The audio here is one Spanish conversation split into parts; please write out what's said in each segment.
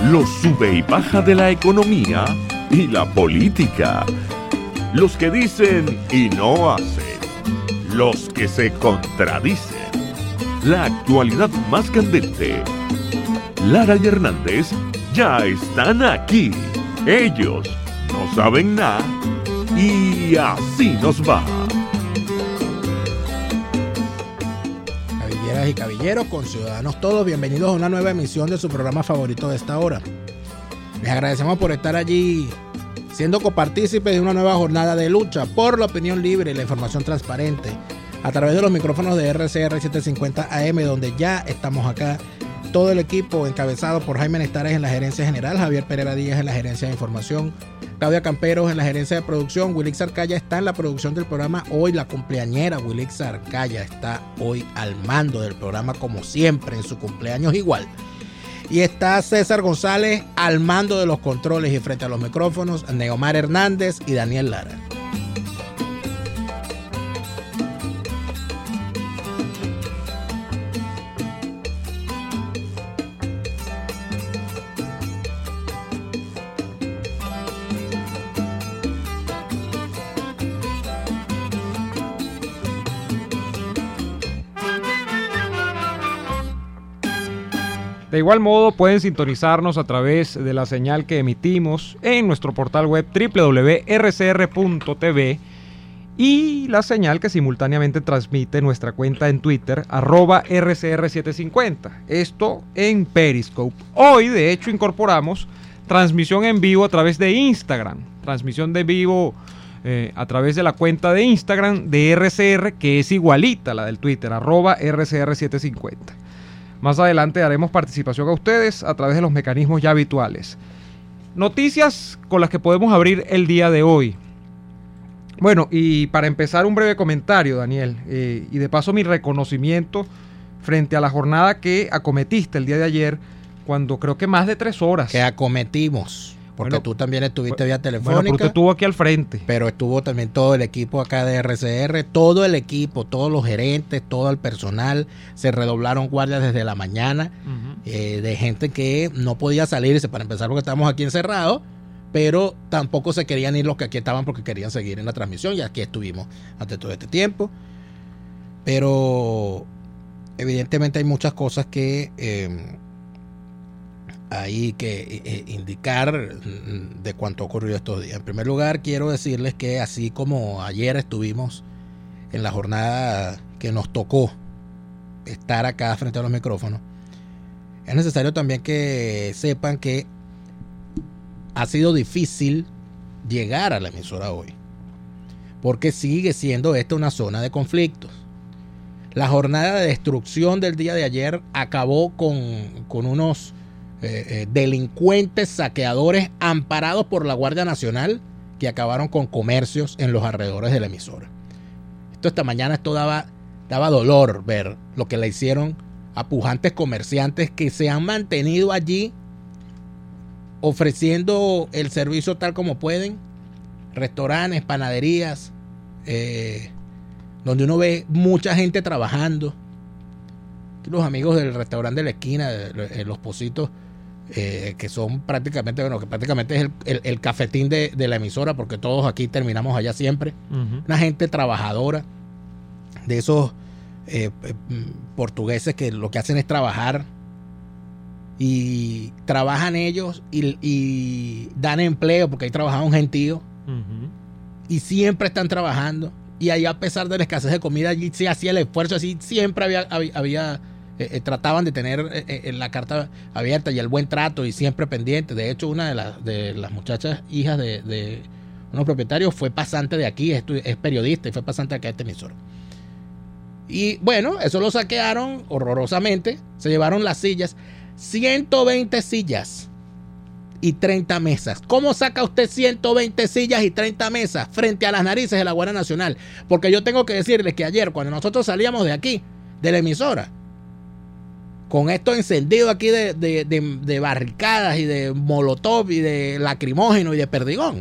los sube y baja de la economía y la política, los que dicen y no hacen, los que se contradicen, la actualidad más candente. Lara y Hernández ya están aquí. Ellos no saben nada y así nos va. Cabilleras y caballeros, conciudadanos todos, bienvenidos a una nueva emisión de su programa favorito de esta hora. Les agradecemos por estar allí siendo copartícipes de una nueva jornada de lucha por la opinión libre y la información transparente a través de los micrófonos de RCR 750 AM, donde ya estamos acá. Todo el equipo encabezado por Jaime Nestares en la gerencia general, Javier Pereira Díaz en la gerencia de información, Claudia Camperos en la gerencia de producción, Wilix Arcaya está en la producción del programa. Hoy la cumpleañera Wilix Arcaya está hoy al mando del programa como siempre en su cumpleaños igual. Y está César González al mando de los controles y frente a los micrófonos, Neomar Hernández y Daniel Lara. De igual modo pueden sintonizarnos a través de la señal que emitimos en nuestro portal web www.rcr.tv y la señal que simultáneamente transmite nuestra cuenta en Twitter @rcr750, esto en Periscope. Hoy de hecho incorporamos transmisión en vivo a través de Instagram, transmisión de vivo a través de la cuenta de Instagram de RCR, que es igualita a la del Twitter @rcr750. Más adelante daremos participación a ustedes a través de los mecanismos ya habituales. Noticias con las que podemos abrir el día de hoy. Bueno, y para empezar un breve comentario, Daniel, y de paso mi reconocimiento frente a la jornada que acometiste el día de ayer, cuando creo que más de 3 horas. Que acometimos. Porque bueno, tú también estuviste vía telefónica. Bueno, pero tú estuvo aquí al frente. Pero estuvo también todo el equipo acá de RCR, todo el equipo, todos los gerentes, todo el personal. Se redoblaron guardias desde la mañana, de gente que no podía salirse, para empezar porque estábamos aquí encerrados, pero tampoco se querían ir los que aquí estaban porque querían seguir en la transmisión, y aquí estuvimos ante todo este tiempo. Pero evidentemente hay muchas cosas que hay que indicar de cuánto ha ocurrido estos días. En primer lugar, quiero decirles que así como ayer estuvimos en la jornada que nos tocó estar acá frente a los micrófonos, es necesario también que sepan que ha sido difícil llegar a la emisora hoy, porque sigue siendo esta una zona de conflictos. La jornada de destrucción del día de ayer acabó con unos delincuentes saqueadores amparados por la Guardia Nacional que acabaron con comercios en los alrededores de la emisora. Esta mañana daba dolor ver lo que le hicieron a pujantes comerciantes que se han mantenido allí ofreciendo el servicio tal como pueden, restaurantes, panaderías, donde uno ve mucha gente trabajando. Los amigos del restaurante de la esquina, Los Pocitos, que son prácticamente, bueno, que prácticamente es el cafetín de la emisora, porque todos aquí terminamos allá siempre. Una gente trabajadora, de esos portugueses que lo que hacen es trabajar, y trabajan ellos y dan empleo, porque ahí trabajaba un gentío, y siempre están trabajando, y allá, a pesar de la escasez de comida, allí se hacía el esfuerzo, así siempre había trataban de tener la carta abierta y el buen trato, y siempre pendiente. De hecho, una de las muchachas hijas de unos propietarios fue pasante de aquí, es periodista y fue pasante acá de este emisor. Y bueno, eso lo saquearon horrorosamente, se llevaron las sillas, 120 sillas y 30 mesas. ¿Cómo saca usted 120 sillas y 30 mesas frente a las narices de la Guardia Nacional? Porque yo tengo que decirles que ayer, cuando nosotros salíamos de aquí, de la emisora, con esto encendido aquí de barricadas y de molotov y de lacrimógeno y de perdigón,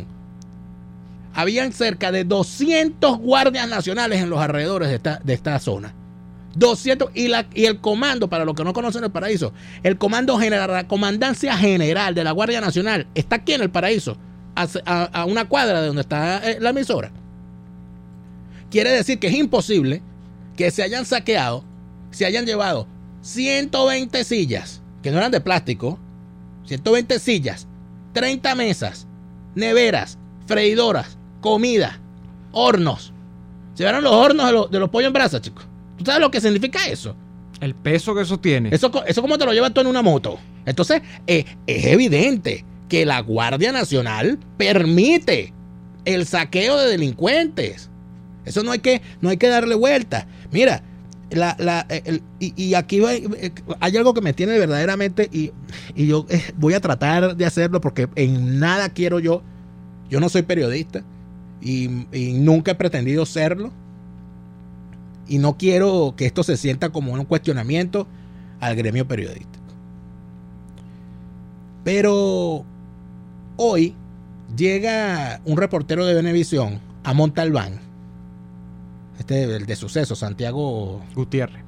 habían cerca de 200 guardias nacionales en los alrededores de esta zona. 200, y el comando, para los que no conocen el Paraíso, el comando general, la comandancia general de la Guardia Nacional está aquí en el Paraíso, a una cuadra de donde está la emisora. Quiere decir que es imposible que se hayan saqueado, se hayan llevado 120 sillas, que no eran de plástico, 120 sillas, 30 mesas, neveras, freidoras, comida, hornos. Se llevaron los hornos de los pollos en brasa, chicos. ¿Tú sabes lo que significa eso? El peso que eso tiene. Eso como te lo llevas tú en una moto. Entonces, es evidente que la Guardia Nacional permite el saqueo de delincuentes. Eso no hay que darle vuelta. Mira, y aquí hay algo que me tiene verdaderamente, y yo voy a tratar de hacerlo porque en nada quiero yo no soy periodista y nunca he pretendido serlo, y no quiero que esto se sienta como un cuestionamiento al gremio periodístico. Pero hoy llega un reportero de Venevisión a Montalbán, el de Sucesos, Santiago Gutiérrez,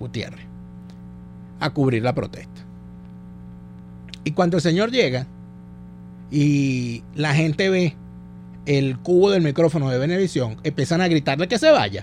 a cubrir la protesta. Y cuando el señor llega y la gente ve el cubo del micrófono de Venevisión, empiezan a gritarle que se vaya.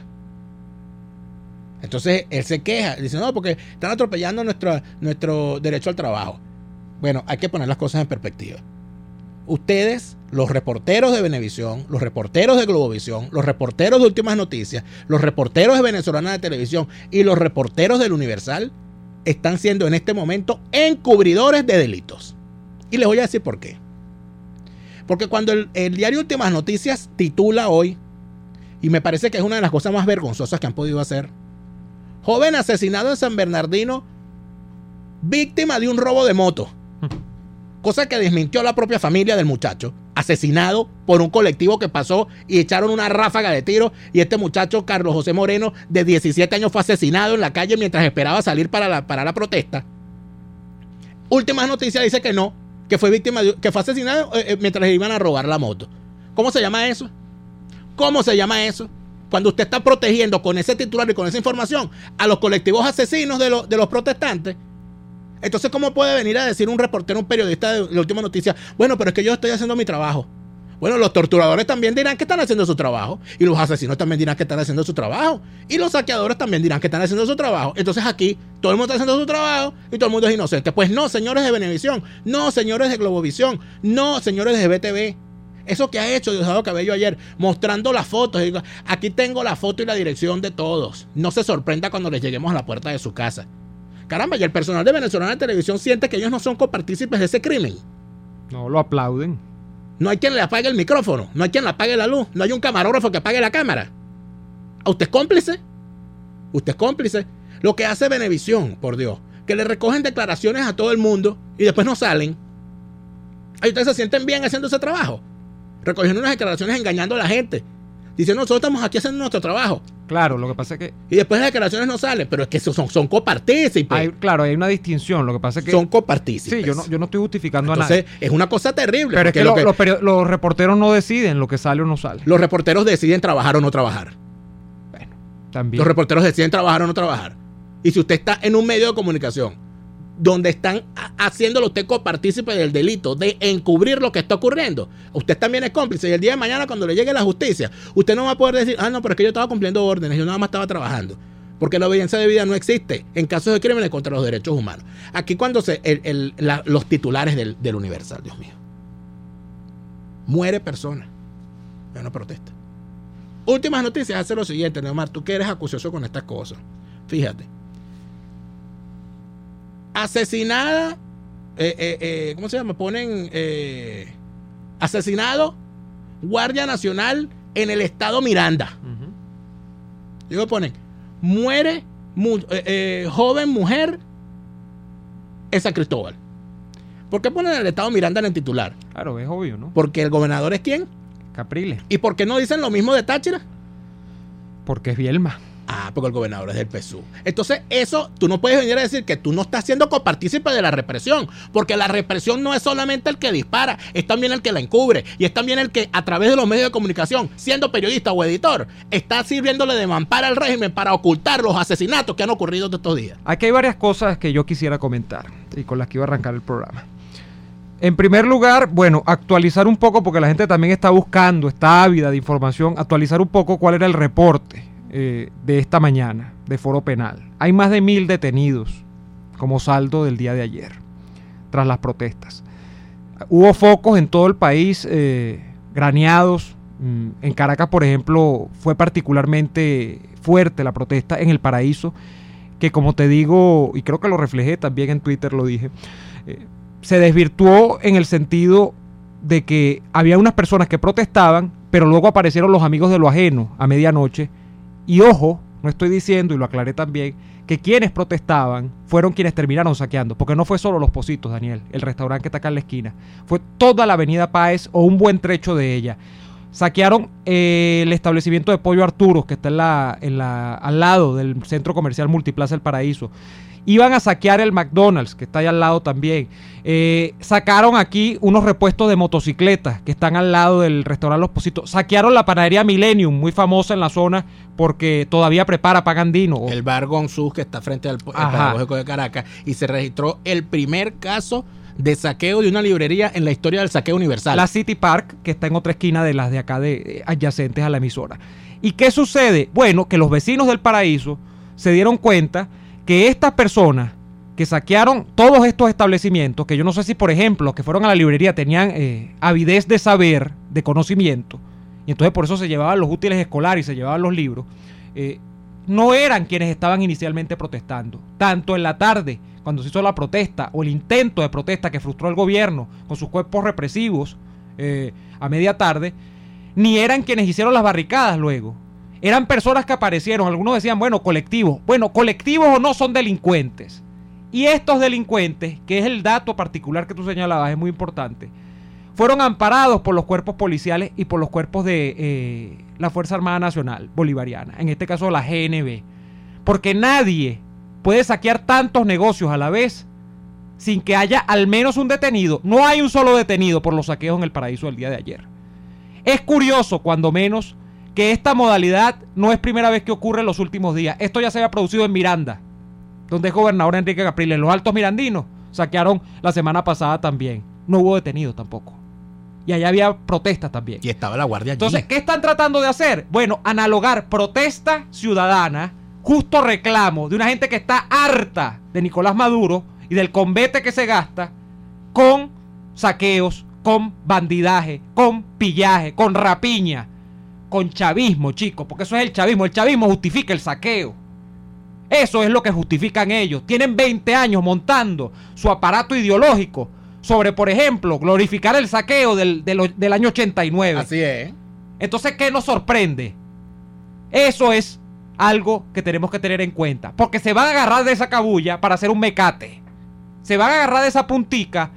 Entonces él se queja, dice, no, porque están atropellando nuestro derecho al trabajo. Bueno, hay que poner las cosas en perspectiva. Ustedes, los reporteros de Venevisión, los reporteros de Globovisión, los reporteros de Últimas Noticias, los reporteros de Venezolana de Televisión y los reporteros del Universal están siendo en este momento encubridores de delitos. Y les voy a decir por qué. Porque cuando el diario Últimas Noticias titula hoy, y me parece que es una de las cosas más vergonzosas que han podido hacer, joven asesinado en San Bernardino, víctima de un robo de moto. Cosa que desmintió la propia familia del muchacho, asesinado por un colectivo que pasó y echaron una ráfaga de tiros, y este muchacho, Carlos José Moreno, de 17 años, fue asesinado en la calle mientras esperaba salir para la protesta. Últimas Noticias dice que no, que fue que fue asesinado mientras le iban a robar la moto. ¿Cómo se llama eso? ¿Cómo se llama eso? Cuando usted está protegiendo con ese titular y con esa información a los colectivos asesinos de los protestantes. Entonces, ¿cómo puede venir a decir un reportero, un periodista de Última Noticia, bueno, pero es que yo estoy haciendo mi trabajo? Bueno, los torturadores también dirán que están haciendo su trabajo, y los asesinos también dirán que están haciendo su trabajo, y los saqueadores también dirán que están haciendo su trabajo. Entonces aquí todo el mundo está haciendo su trabajo y todo el mundo es inocente. Pues no, señores de Venevisión, no, señores de Globovisión, no, señores de BTV. Eso que ha hecho Diosdado Cabello ayer, mostrando las fotos. Aquí tengo la foto y la dirección de todos. No se sorprenda cuando les lleguemos a la puerta de su casa. Caramba, y el personal de Venezolana de Televisión siente que ellos no son copartícipes de ese crimen. No, lo aplauden. No hay quien le apague el micrófono, no hay quien le apague la luz, no hay un camarógrafo que apague la cámara. ¿A usted es cómplice? Usted es cómplice. Lo que hace Venevisión, por Dios, que le recogen declaraciones a todo el mundo y después no salen. Ahí ustedes se sienten bien haciendo ese trabajo, recogiendo unas declaraciones, engañando a la gente, diciendo nosotros estamos aquí haciendo nuestro trabajo. Claro, lo que pasa es que... Y después las declaraciones no salen, pero es que son copartícipes. Claro, hay una distinción, lo que pasa es que... Son copartícipes. Sí, yo no estoy justificando a nadie. Entonces, es una cosa terrible. Pero es que los reporteros no deciden lo que sale o no sale. Los reporteros deciden trabajar o no trabajar. Bueno, también. Los reporteros deciden trabajar o no trabajar. Y si usted está en un medio de comunicación donde están haciéndolo usted copartícipe del delito de encubrir lo que está ocurriendo, usted también es cómplice. Y el día de mañana, cuando le llegue la justicia, usted no va a poder decir, no, pero es que yo estaba cumpliendo órdenes, yo nada más estaba trabajando. Porque la obediencia debida no existe en casos de crímenes contra los derechos humanos. Aquí cuando los titulares del Universal, Dios mío, muere persona en una protesta. Últimas Noticias hace lo siguiente, Neomar, tú que eres acucioso con estas cosas, fíjate. Asesinada, ¿cómo se llama? Ponen asesinado Guardia Nacional en el estado Miranda. Luego ponen, muere joven mujer en San Cristóbal. ¿Por qué ponen el estado Miranda en el titular? Claro, es obvio, ¿no? Porque el gobernador es ¿quién? Capriles. ¿Y por qué no dicen lo mismo de Táchira? Porque es Bielma. Porque el gobernador es del PSUV. Entonces, eso, tú no puedes venir a decir que tú no estás siendo copartícipe de la represión, porque la represión no es solamente el que dispara, es también el que la encubre, y es también el que, a través de los medios de comunicación, siendo periodista o editor, está sirviéndole de mampara al régimen para ocultar los asesinatos que han ocurrido estos días. Aquí hay varias cosas que yo quisiera comentar y con las que iba a arrancar el programa. En primer lugar, bueno, actualizar un poco, porque la gente también está buscando, está ávida de información, actualizar un poco cuál era el reporte de esta mañana de Foro Penal. Hay más de 1.000 detenidos como saldo del día de ayer, tras las protestas. Hubo focos en todo el país, graneados. En Caracas, por ejemplo, fue particularmente fuerte la protesta en El Paraíso, que como te digo, y creo que lo reflejé también en Twitter, lo dije, se desvirtuó en el sentido de que había unas personas que protestaban, pero luego aparecieron los amigos de lo ajeno a medianoche. Y ojo, no estoy diciendo, y lo aclaré también, que quienes protestaban fueron quienes terminaron saqueando, porque no fue solo Los Pocitos, Daniel, el restaurante que está acá en la esquina, fue toda la avenida Páez o un buen trecho de ella. Saquearon el establecimiento de Pollo Arturos, que está al lado del centro comercial Multiplaza El Paraíso. Iban a saquear el McDonald's, que está ahí al lado también. Sacaron aquí unos repuestos de motocicletas que están al lado del restaurante Los Pocitos. Saquearon la panadería Millennium, muy famosa en la zona porque todavía prepara pan andino. El bar Gonzús, que está frente al Pedagógico de Caracas. Y se registró el primer caso de saqueo de una librería en la historia del saqueo universal. La City Park, que está en otra esquina de las de acá, adyacentes a la emisora. ¿Y qué sucede? Bueno, que los vecinos del Paraíso se dieron cuenta que estas personas que saquearon todos estos establecimientos, que yo no sé si, por ejemplo, los que fueron a la librería tenían avidez de saber, de conocimiento, y entonces por eso se llevaban los útiles escolares y se llevaban los libros, no eran quienes estaban inicialmente protestando. Tanto en la tarde, cuando se hizo la protesta, o el intento de protesta que frustró el gobierno con sus cuerpos represivos a media tarde, ni eran quienes hicieron las barricadas luego. Eran personas que aparecieron, algunos decían, bueno, colectivos. Bueno, colectivos o no, son delincuentes. Y estos delincuentes, que es el dato particular que tú señalabas, es muy importante, fueron amparados por los cuerpos policiales y por los cuerpos de la Fuerza Armada Nacional Bolivariana, en este caso la GNB. Porque nadie puede saquear tantos negocios a la vez sin que haya al menos un detenido. No hay un solo detenido por los saqueos en El Paraíso del día de ayer. Es curioso, cuando menos, que esta modalidad no es primera vez que ocurre en los últimos días. Esto ya se había producido en Miranda, donde es gobernador Enrique Capriles. Los Altos Mirandinos saquearon la semana pasada también. No hubo detenidos tampoco. Y allá había protestas también. Y estaba la guardia allí. Entonces, ¿qué están tratando de hacer? Bueno, analogar protesta ciudadana, justo reclamo de una gente que está harta de Nicolás Maduro y del combate que se gasta, con saqueos, con bandidaje, con pillaje, con rapiña, con chavismo, chicos, porque eso es el chavismo. El chavismo justifica el saqueo. Eso es lo que justifican ellos. Tienen 20 años montando su aparato ideológico sobre, por ejemplo, glorificar el saqueo del año 89. Así es. Entonces, ¿qué nos sorprende? Eso es algo que tenemos que tener en cuenta, porque se van a agarrar de esa cabulla para hacer un mecate. Se van a agarrar de esa puntica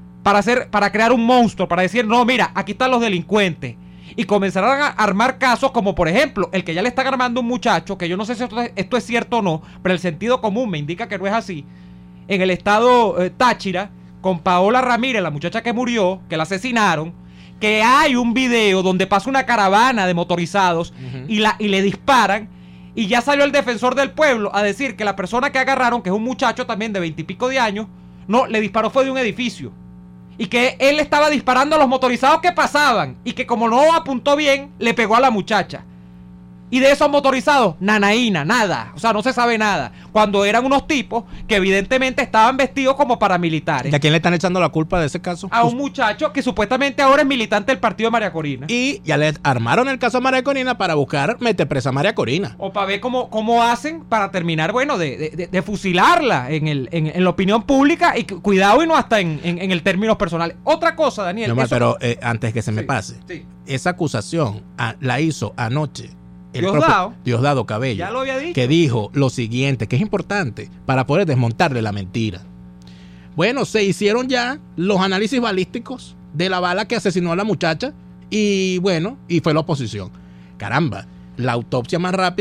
para crear un monstruo, para decir, no, mira, aquí están los delincuentes. Y comenzarán a armar casos como, por ejemplo, el que ya le están armando un muchacho, que yo no sé si esto es cierto o no, pero el sentido común me indica que no es así. En el estado Táchira, con Paola Ramírez, la muchacha que murió, que la asesinaron, que hay un video donde pasa una caravana de motorizados y le disparan, y ya salió el defensor del pueblo a decir que la persona que agarraron, que es un muchacho también de 20 y pico de años, no, le disparó fue de un edificio. Y que él estaba disparando a los motorizados que pasaban. Y que como no apuntó bien, le pegó a la muchacha. Y de esos motorizados, nanaína, nada. O sea, no se sabe nada. Cuando eran unos tipos que evidentemente estaban vestidos como paramilitares. ¿Y a quién le están echando la culpa de ese caso? A un muchacho que supuestamente ahora es militante del partido de María Corina. Y ya le armaron el caso a María Corina para buscar meter presa a María Corina. O para ver cómo hacen para terminar, bueno, de fusilarla en la opinión pública. Y cuidado, y no hasta en el término personal. Otra cosa, Daniel. No, pero antes que se me pase. Sí. Esa acusación la hizo anoche Diosdado Cabello, ya lo había dicho, que dijo lo siguiente, que es importante para poder desmontarle la mentira. Bueno, se hicieron ya los análisis balísticos de la bala que asesinó a la muchacha y bueno, y fue la oposición. Caramba, la autopsia más rápida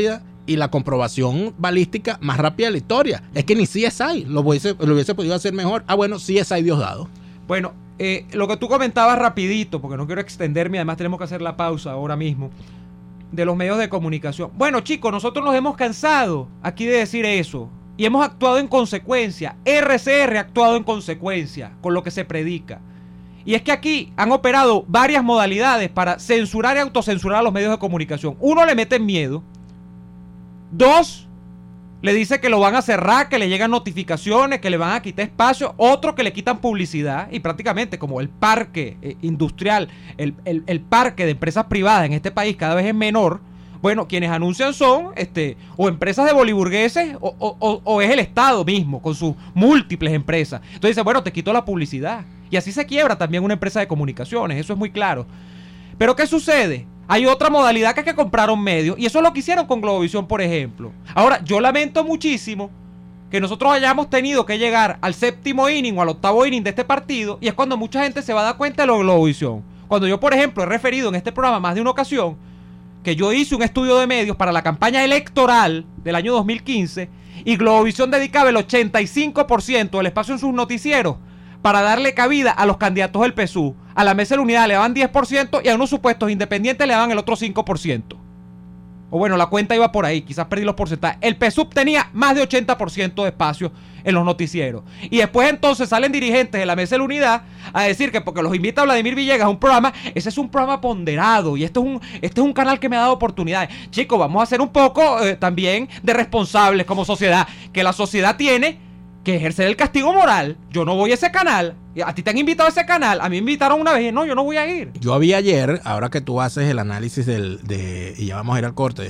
y la comprobación balística más rápida de la historia. Es que ni CSI lo hubiese podido hacer mejor. Bueno, CSI Diosdado. Bueno, lo que tú comentabas rapidito, porque no quiero extenderme, además tenemos que hacer la pausa ahora mismo, de los medios de comunicación. Bueno, chicos, nosotros nos hemos cansado aquí de decir eso y hemos actuado en consecuencia. RCR ha actuado en consecuencia con lo que se predica. Y es que aquí han operado varias modalidades para censurar y autocensurar a los medios de comunicación. Uno, le meten miedo. Dos, le dice que lo van a cerrar, que le llegan notificaciones, que le van a quitar espacio. Otro, que le quitan publicidad. Y prácticamente como el parque industrial, el parque de empresas privadas en este país cada vez es menor, bueno, quienes anuncian son o empresas de boliburgueses o es el Estado mismo con sus múltiples empresas. Entonces dice, bueno, te quito la publicidad. Y así se quiebra también una empresa de comunicaciones, eso es muy claro. Pero ¿qué sucede? Hay otra modalidad que es que compraron medios, y eso es lo que hicieron con Globovisión, por ejemplo. Ahora, yo lamento muchísimo que nosotros hayamos tenido que llegar al 7º inning o al 8º inning de este partido, y es cuando mucha gente se va a dar cuenta de lo de Globovisión. Cuando yo, por ejemplo, he referido en este programa más de una ocasión que yo hice un estudio de medios para la campaña electoral del año 2015, y Globovisión dedicaba el 85% del espacio en sus noticieros para darle cabida a los candidatos del PSUV. A la Mesa de la Unidad le daban 10% y a unos supuestos independientes le daban el otro 5%. O bueno, la cuenta iba por ahí, quizás perdí los porcentajes. El PSUV tenía más de 80% de espacio en los noticieros. Y después entonces salen dirigentes de la Mesa de la Unidad a decir que porque los invita a Vladimir Villegas a un programa, ese es un programa ponderado y este es un canal que me ha dado oportunidades. Chicos, vamos a ser un poco también de responsables como sociedad, que la sociedad tiene que ejercer el castigo moral. Yo no voy a ese canal. A ti te han invitado a ese canal. A mí me invitaron una vez. No, yo no voy a ir. Yo vi ayer, ahora que tú haces el análisis y ya vamos a ir al corte,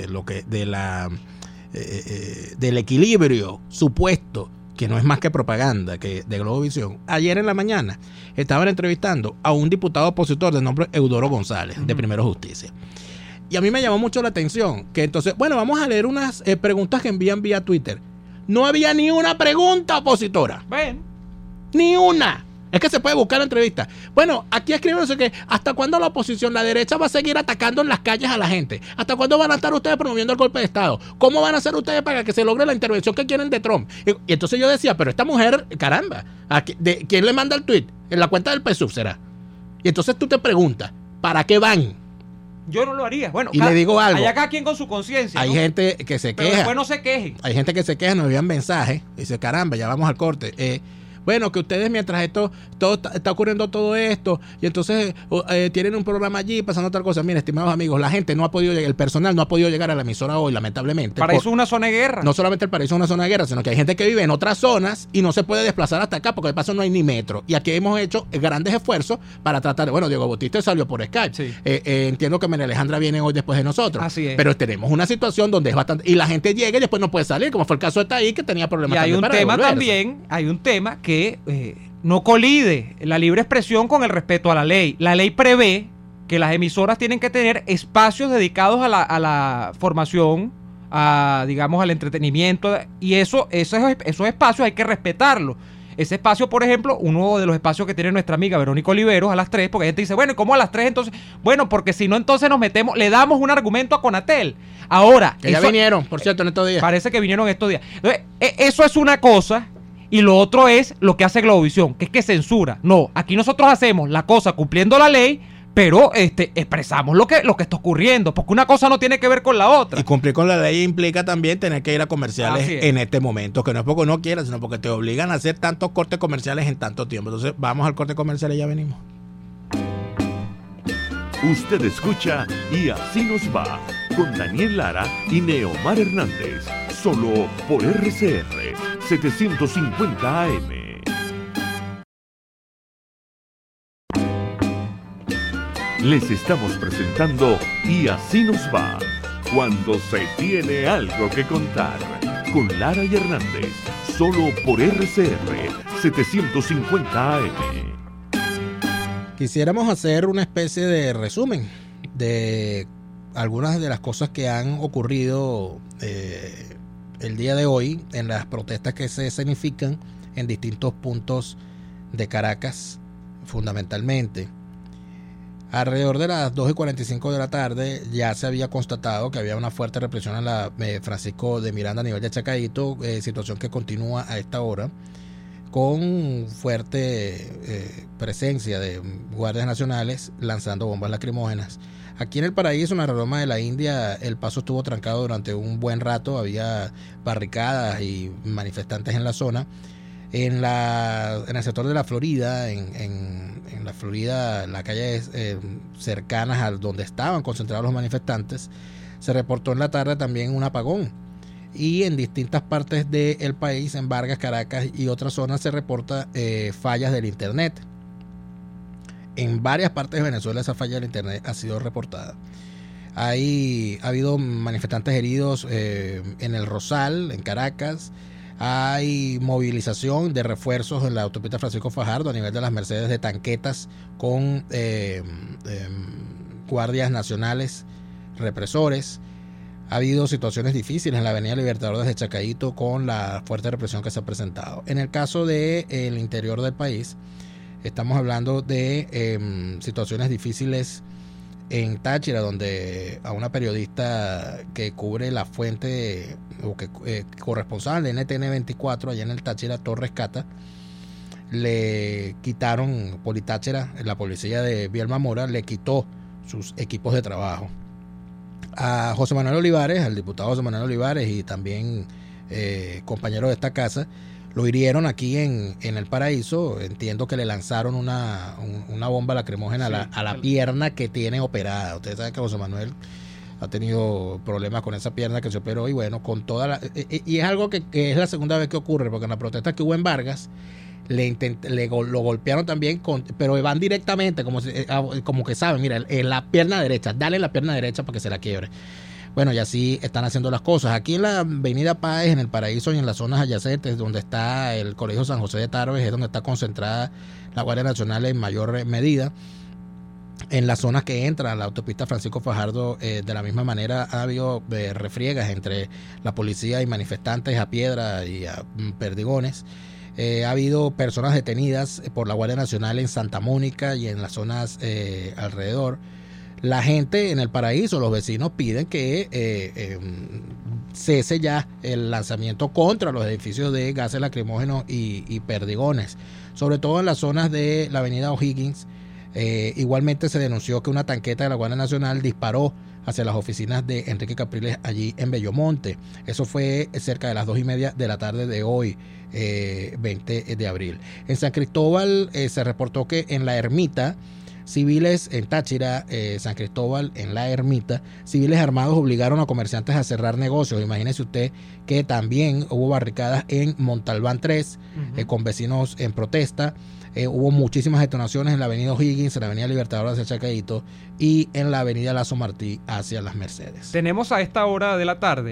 del equilibrio supuesto, que no es más que propaganda, que de Globovisión. Ayer en la mañana estaban entrevistando a un diputado opositor de nombre Eudoro González, de Primero Justicia. Y a mí me llamó mucho la atención que entonces, bueno, vamos a leer unas preguntas que envían vía Twitter. No había ni una pregunta opositora. Ven. Ni una. Es que se puede buscar la entrevista. Bueno, aquí escriben que ¿hasta cuándo la oposición, la derecha, va a seguir atacando en las calles a la gente? ¿Hasta cuándo van a estar ustedes promoviendo el golpe de Estado? ¿Cómo van a hacer ustedes para que se logre la intervención que quieren de Trump? Y entonces yo decía, pero esta mujer, caramba, ¿quién le manda el tweet? En la cuenta del PSUV será. Y entonces tú te preguntas, ¿para qué van? Yo no lo haría. Bueno, y le digo algo. Allá cada quien con su conciencia. Hay gente que se queja. Pero después no se queje. Hay gente que se queja, nos envían mensajes. Y dice, caramba, ya vamos al corte. Bueno, que ustedes mientras está ocurriendo todo esto, y entonces tienen un programa allí pasando tal cosa. Miren, estimados amigos, la gente no ha podido llegar, el personal no ha podido llegar a la emisora hoy, lamentablemente. Paraíso es una zona de guerra. No solamente el Paraíso es una zona de guerra, sino que hay gente que vive en otras zonas y no se puede desplazar hasta acá porque de paso no hay ni metro. Y aquí hemos hecho grandes esfuerzos para tratar de, bueno, Diego Bautista salió por Skype. Sí. Entiendo que María Alejandra viene hoy después de nosotros. Así es. Pero tenemos una situación donde es bastante, y la gente llega y después no puede salir, como fue el caso de Taí, que tenía problemas. Y hay un tema también, hay un tema que no colide la libre expresión con el respeto a la ley. La ley prevé que las emisoras tienen que tener espacios dedicados a la formación, digamos, al entretenimiento, y esos espacios hay que respetarlos. Ese espacio, por ejemplo, uno de los espacios que tiene nuestra amiga Verónica Oliveros a las 3, porque la gente dice, bueno, ¿y cómo a las 3 entonces? Bueno, porque si no, entonces nos metemos, le damos un argumento a Conatel. Ahora. Que ya vinieron, por cierto, en estos días. Parece que vinieron estos días. Entonces, eso es una cosa. Y lo otro es lo que hace Globovisión, que es que censura. No, aquí nosotros hacemos la cosa cumpliendo la ley, pero expresamos lo que está ocurriendo, porque una cosa no tiene que ver con la otra. Y cumplir con la ley implica también tener que ir a comerciales en este momento, que no es porque no quieras, sino porque te obligan a hacer tantos cortes comerciales en tanto tiempo. Entonces vamos al corte comercial y ya venimos. Usted escucha Y Así Nos Va, con Daniel Lara y Neomar Hernández, solo por RCR 750 AM. Les estamos presentando Y Así Nos Va, cuando se tiene algo que contar, con Lara y Hernández, solo por RCR 750 AM. Quisiéramos hacer una especie de resumen de algunas de las cosas que han ocurrido el día de hoy en las protestas que se escenifican en distintos puntos de Caracas, fundamentalmente. Alrededor de las 2:45 de la tarde ya se había constatado que había una fuerte represión en la Francisco de Miranda a nivel de Chacaíto, situación que continúa a esta hora, con fuerte presencia de guardias nacionales lanzando bombas lacrimógenas. Aquí en el Paraíso, en la redoma de la India, el paso estuvo trancado durante un buen rato, había barricadas y manifestantes en la zona. En el sector de la Florida, en la Florida, en las calles cercanas a donde estaban concentrados los manifestantes, se reportó en la tarde también un apagón. Y en distintas partes del país, en Vargas, Caracas y otras zonas, se reporta fallas del internet. En varias partes de Venezuela esa falla del internet ha sido reportada. Ha habido manifestantes heridos en el Rosal, en Caracas. Hay movilización de refuerzos en la autopista Francisco Fajardo a nivel de las Mercedes, de tanquetas con guardias nacionales represores. Ha habido situaciones difíciles en la avenida Libertador desde Chacaíto con la fuerte represión que se ha presentado. En el caso del interior del país, estamos hablando de situaciones difíciles en Táchira, donde a una periodista que cubre la fuente o que corresponsal de NTN 24 allá en el Táchira, Torres Cata, le quitaron, Politáchira, la policía de Bielma Mora, le quitó sus equipos de trabajo. A José Manuel Olivares, al diputado José Manuel Olivares y también compañero de esta casa, lo hirieron aquí en el Paraíso. Entiendo que le lanzaron una bomba lacrimógena a la pierna que tiene operada. Ustedes saben que José Manuel ha tenido problemas con esa pierna que se operó, y bueno, con toda y es algo que es la segunda vez que ocurre, porque en la protesta que hubo en Vargas lo golpearon también, pero van directamente, como que saben, mira, en la pierna derecha, dale la pierna derecha para que se la quiebre. Bueno, y así están haciendo las cosas. Aquí en la avenida Páez, en el Paraíso y en las zonas adyacentes, donde está el Colegio San José de Tarbes, es donde está concentrada la Guardia Nacional en mayor medida. En las zonas que entran a la autopista Francisco Fajardo, de la misma manera ha habido refriegas entre la policía y manifestantes a piedra y a perdigones. Ha habido personas detenidas por la Guardia Nacional en Santa Mónica y en las zonas alrededor. La gente en el Paraíso, los vecinos, piden que cese ya el lanzamiento contra los edificios de gases lacrimógenos y perdigones, sobre todo en las zonas de la avenida O'Higgins. Igualmente se denunció que una tanqueta de la Guardia Nacional disparó hacia las oficinas de Enrique Capriles allí en Bellomonte. Eso fue cerca de las 2:30 de la tarde de hoy, 20 de abril. En San Cristóbal se reportó que en la Ermita, civiles en Táchira, San Cristóbal, en la Ermita, civiles armados obligaron a comerciantes a cerrar negocios. Imagínese usted que también hubo barricadas en Montalbán 3, con vecinos en protesta. Hubo muchísimas detonaciones en la avenida O'Higgins, en la avenida Libertador hacia Chacaíto y en la avenida Lazo Martí hacia las Mercedes. Tenemos a esta hora de la tarde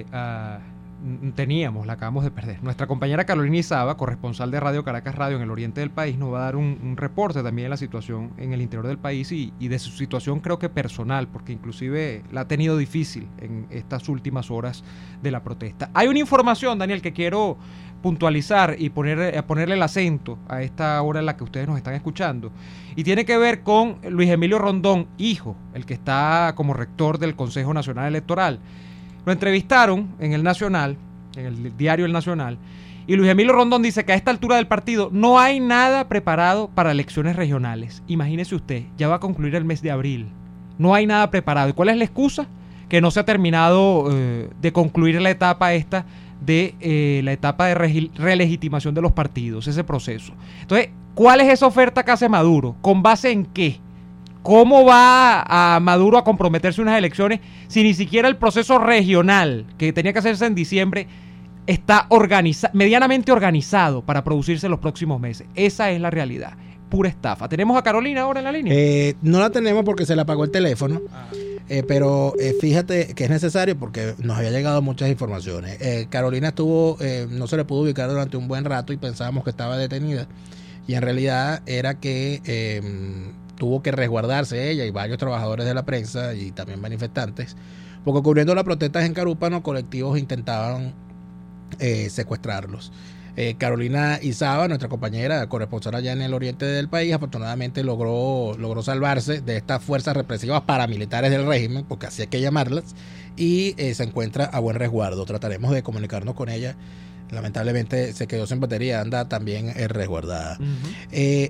la acabamos de perder. Nuestra compañera Carolina Izaba, corresponsal de Radio Caracas Radio en el oriente del país, nos va a dar un reporte también de la situación en el interior del país y de su situación, creo que personal, porque inclusive la ha tenido difícil en estas últimas horas de la protesta. Hay una información, Daniel, que quiero puntualizar y ponerle el acento a esta hora en la que ustedes nos están escuchando, y tiene que ver con Luis Emilio Rondón, hijo, el que está como rector del Consejo Nacional Electoral. Lo entrevistaron en el Nacional, en el diario El Nacional, y Luis Emilio Rondón dice que a esta altura del partido no hay nada preparado para elecciones regionales. Imagínese usted, ya va a concluir el mes de abril, no hay nada preparado. ¿Y cuál es la excusa? Que no se ha terminado de concluir la etapa esta de la etapa de relegitimación de los partidos, ese proceso. Entonces, ¿cuál es esa oferta que hace Maduro? ¿Con base en qué? ¿Cómo va a Maduro a comprometerse unas elecciones si ni siquiera el proceso regional, que tenía que hacerse en diciembre, está medianamente organizado para producirse en los próximos meses? Esa es la realidad. Pura estafa. ¿Tenemos a Carolina ahora en la línea? No la tenemos porque se le apagó el teléfono. Pero fíjate que es necesario porque nos había llegado muchas informaciones. Carolina no se le pudo ubicar durante un buen rato y pensábamos que estaba detenida, y en realidad era que tuvo que resguardarse ella y varios trabajadores de la prensa y también manifestantes, porque cubriendo las protestas en Carúpano, colectivos intentaban secuestrarlos. Carolina Izaba, nuestra compañera corresponsal allá en el oriente del país, afortunadamente logró salvarse de estas fuerzas represivas paramilitares del régimen, porque así hay que llamarlas, y se encuentra a buen resguardo. Trataremos de comunicarnos con ella. Lamentablemente se quedó sin batería, anda también resguardada. Es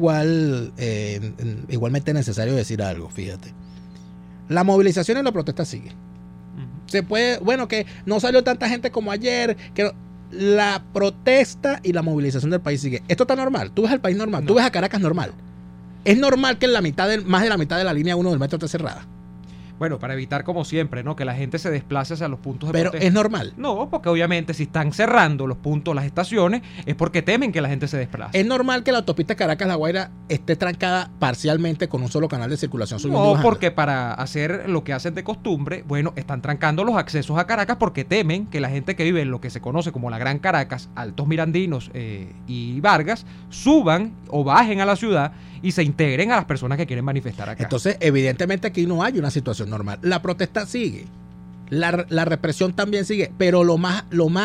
igualmente necesario decir algo, fíjate. La movilización y la protesta sigue. Se puede, bueno, que no salió tanta gente como ayer, que la protesta y la movilización del país sigue. Esto está normal. Tú ves al país normal, tú ves a Caracas normal. Es normal que en más de la mitad de la línea 1 del metro esté cerrada. Bueno, para evitar, como siempre, ¿no?, que la gente se desplace hacia los puntos de protesta. Pero es normal. No, porque obviamente si están cerrando los puntos, las estaciones, es porque temen que la gente se desplace. Es normal que la autopista Caracas-La Guaira esté trancada parcialmente con un solo canal de circulación subiendo y No, bajando. porque para hacer lo que hacen de costumbre, bueno, están trancando los accesos a Caracas porque temen que la gente que vive en lo que se conoce como la Gran Caracas, Altos Mirandinos y Vargas, suban o bajen a la ciudad y se integren a las personas que quieren manifestar acá. Entonces, evidentemente aquí no hay una situación normal. La protesta sigue, la represión también sigue, pero lo más